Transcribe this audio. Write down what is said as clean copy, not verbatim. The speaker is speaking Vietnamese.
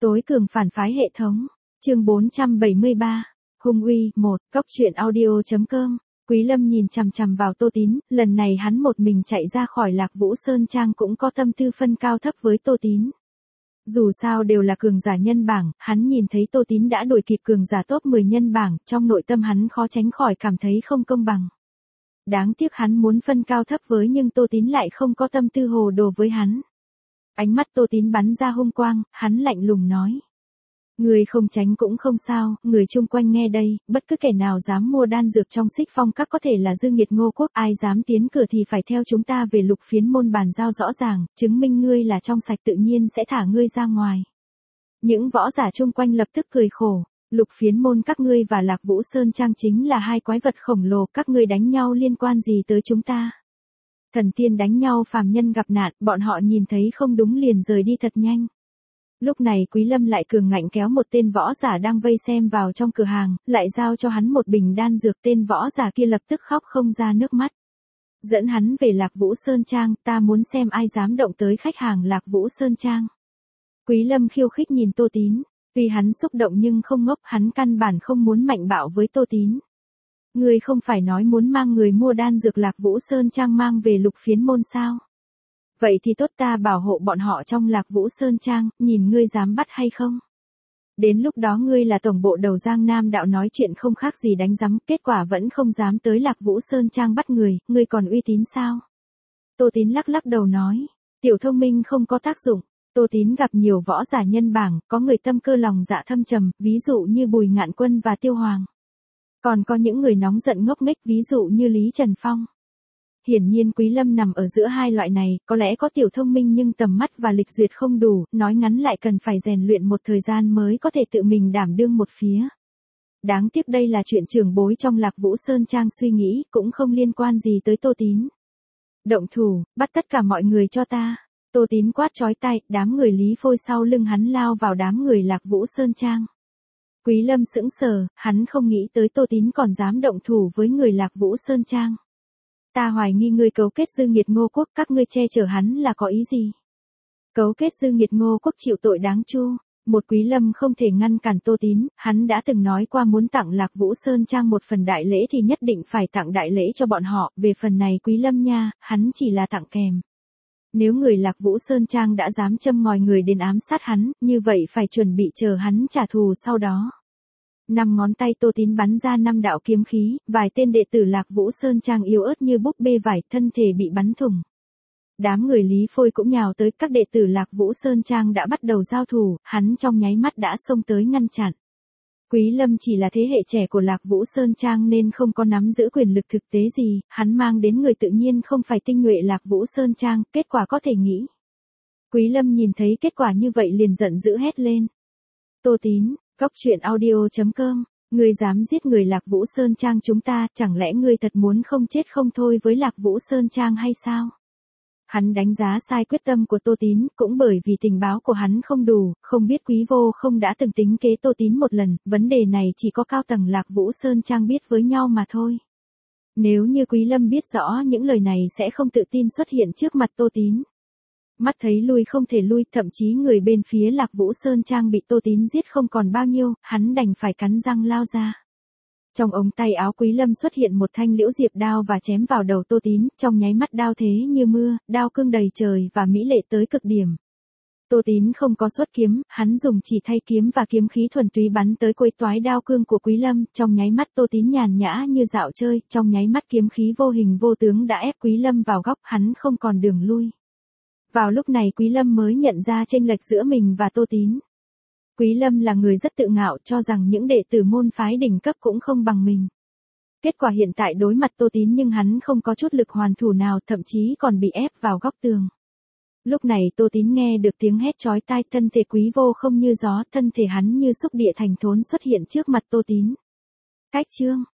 Tối cường phản phái hệ thống. Chương 473. Hung uy 1. Cốc truyện audio.com. Quý Lâm nhìn chằm chằm vào Tô Tín, lần này hắn một mình chạy ra khỏi Lạc Vũ Sơn Trang cũng có tâm tư phân cao thấp với Tô Tín. Dù sao đều là cường giả nhân bảng, hắn nhìn thấy Tô Tín đã đuổi kịp cường giả top 10 nhân bảng, trong nội tâm hắn khó tránh khỏi cảm thấy không công bằng. Đáng tiếc hắn muốn phân cao thấp với nhưng Tô Tín lại không có tâm tư hồ đồ với hắn. Ánh mắt Tô Tín bắn ra hung quang, hắn lạnh lùng nói. Người không tránh cũng không sao, người chung quanh nghe đây, bất cứ kẻ nào dám mua đan dược trong Xích Phong Các có thể là Dương Nghiệt Ngô Quốc, ai dám tiến cửa thì phải theo chúng ta về Lục Phiến Môn bàn giao rõ ràng, chứng minh ngươi là trong sạch tự nhiên sẽ thả ngươi ra ngoài. Những võ giả chung quanh lập tức cười khổ, Lục Phiến Môn các ngươi và Lạc Vũ Sơn Trang chính là hai quái vật khổng lồ, các ngươi đánh nhau liên quan gì tới chúng ta? Thần tiên đánh nhau phàm nhân gặp nạn, bọn họ nhìn thấy không đúng liền rời đi thật nhanh. Lúc này Quý Lâm lại cường ngạnh kéo một tên võ giả đang vây xem vào trong cửa hàng, lại giao cho hắn một bình đan dược, tên võ giả kia lập tức khóc không ra nước mắt. Dẫn hắn về Lạc Vũ Sơn Trang, ta muốn xem ai dám động tới khách hàng Lạc Vũ Sơn Trang. Quý Lâm khiêu khích nhìn Tô Tín, vì hắn xúc động nhưng không ngốc, hắn căn bản không muốn mạnh bạo với Tô Tín. Ngươi không phải nói muốn mang người mua đan dược Lạc Vũ Sơn Trang mang về Lục Phiến Môn sao? Vậy thì tốt, ta bảo hộ bọn họ trong Lạc Vũ Sơn Trang, nhìn ngươi dám bắt hay không? Đến lúc đó ngươi là tổng bộ đầu Giang Nam đạo nói chuyện không khác gì đánh rắm, kết quả vẫn không dám tới Lạc Vũ Sơn Trang bắt người, ngươi còn uy tín sao? Tô Tín lắc lắc đầu nói, tiểu thông minh không có tác dụng. Tô Tín gặp nhiều võ giả nhân bảng, có người tâm cơ lòng dạ thâm trầm, ví dụ như Bùi Ngạn Quân và Tiêu Hoàng. Còn có những người nóng giận ngốc nghếch, ví dụ như Lý Trần Phong. Hiển nhiên Quý Lâm nằm ở giữa hai loại này, có lẽ có tiểu thông minh nhưng tầm mắt và lịch duyệt không đủ, nói ngắn lại cần phải rèn luyện một thời gian mới có thể tự mình đảm đương một phía. Đáng tiếc đây là chuyện trưởng bối trong Lạc Vũ Sơn Trang suy nghĩ, cũng không liên quan gì tới Tô Tín. Động thủ, bắt tất cả mọi người cho ta. Tô Tín quát chói tai, đám người Lý Phôi sau lưng hắn lao vào đám người Lạc Vũ Sơn Trang. Quý Lâm sững sờ, hắn không nghĩ tới Tô Tín còn dám động thủ với người Lạc Vũ Sơn Trang. Ta hoài nghi ngươi cấu kết Dương Nghiệt Ngô Quốc, các ngươi che chở hắn là có ý gì? Cấu kết Dương Nghiệt Ngô Quốc chịu tội đáng chu. Một Quý Lâm không thể ngăn cản Tô Tín, hắn đã từng nói qua muốn tặng Lạc Vũ Sơn Trang một phần đại lễ thì nhất định phải tặng đại lễ cho bọn họ, về phần này Quý Lâm nha, hắn chỉ là tặng kèm. Nếu người Lạc Vũ Sơn Trang đã dám châm ngòi người đến ám sát hắn, như vậy phải chuẩn bị chờ hắn trả thù sau đó. 5 ngón tay Tô Tín bắn ra 5 đạo kiếm khí, vài tên đệ tử Lạc Vũ Sơn Trang yếu ớt như búp bê vải, thân thể bị bắn thủng. Đám người Lý Phôi cũng nhào tới, các đệ tử Lạc Vũ Sơn Trang đã bắt đầu giao thủ, hắn trong nháy mắt đã xông tới ngăn chặn. Quý Lâm chỉ là thế hệ trẻ của Lạc Vũ Sơn Trang nên không có nắm giữ quyền lực thực tế gì, hắn mang đến người tự nhiên không phải tinh nhuệ Lạc Vũ Sơn Trang, kết quả có thể nghĩ. Quý Lâm nhìn thấy kết quả như vậy liền giận dữ hét lên. Tô Tín, Cốc truyện audio.com, ngươi dám giết người Lạc Vũ Sơn Trang chúng ta, chẳng lẽ ngươi thật muốn không chết không thôi với Lạc Vũ Sơn Trang hay sao? Hắn đánh giá sai quyết tâm của Tô Tín, cũng bởi vì tình báo của hắn không đủ, không biết Quý Vô không đã từng tính kế Tô Tín một lần, vấn đề này chỉ có cao tầng Lạc Vũ Sơn Trang biết với nhau mà thôi. Nếu như Quý Lâm biết rõ những lời này sẽ không tự tin xuất hiện trước mặt Tô Tín. Mắt thấy lui không thể lui, thậm chí người bên phía Lạc Vũ Sơn Trang bị Tô Tín giết không còn bao nhiêu, hắn đành phải cắn răng lao ra. Trong ống tay áo Quý Lâm xuất hiện một thanh liễu diệp đao và chém vào đầu Tô Tín, trong nháy mắt đao thế như mưa, đao cương đầy trời và mỹ lệ tới cực điểm. Tô Tín không có xuất kiếm, hắn dùng chỉ thay kiếm và kiếm khí thuần túy bắn tới quấy toái đao cương của Quý Lâm, trong nháy mắt Tô Tín nhàn nhã như dạo chơi, trong nháy mắt kiếm khí vô hình vô tướng đã ép Quý Lâm vào góc, hắn không còn đường lui. Vào lúc này Quý Lâm mới nhận ra chênh lệch giữa mình và Tô Tín. Quý Lâm là người rất tự ngạo, cho rằng những đệ tử môn phái đỉnh cấp cũng không bằng mình. Kết quả hiện tại đối mặt Tô Tín nhưng hắn không có chút lực hoàn thủ nào, thậm chí còn bị ép vào góc tường. Lúc này Tô Tín nghe được tiếng hét chói tai, thân thể Quý Vô không như gió, thân thể hắn như xúc địa thành thốn xuất hiện trước mặt Tô Tín. Cách chương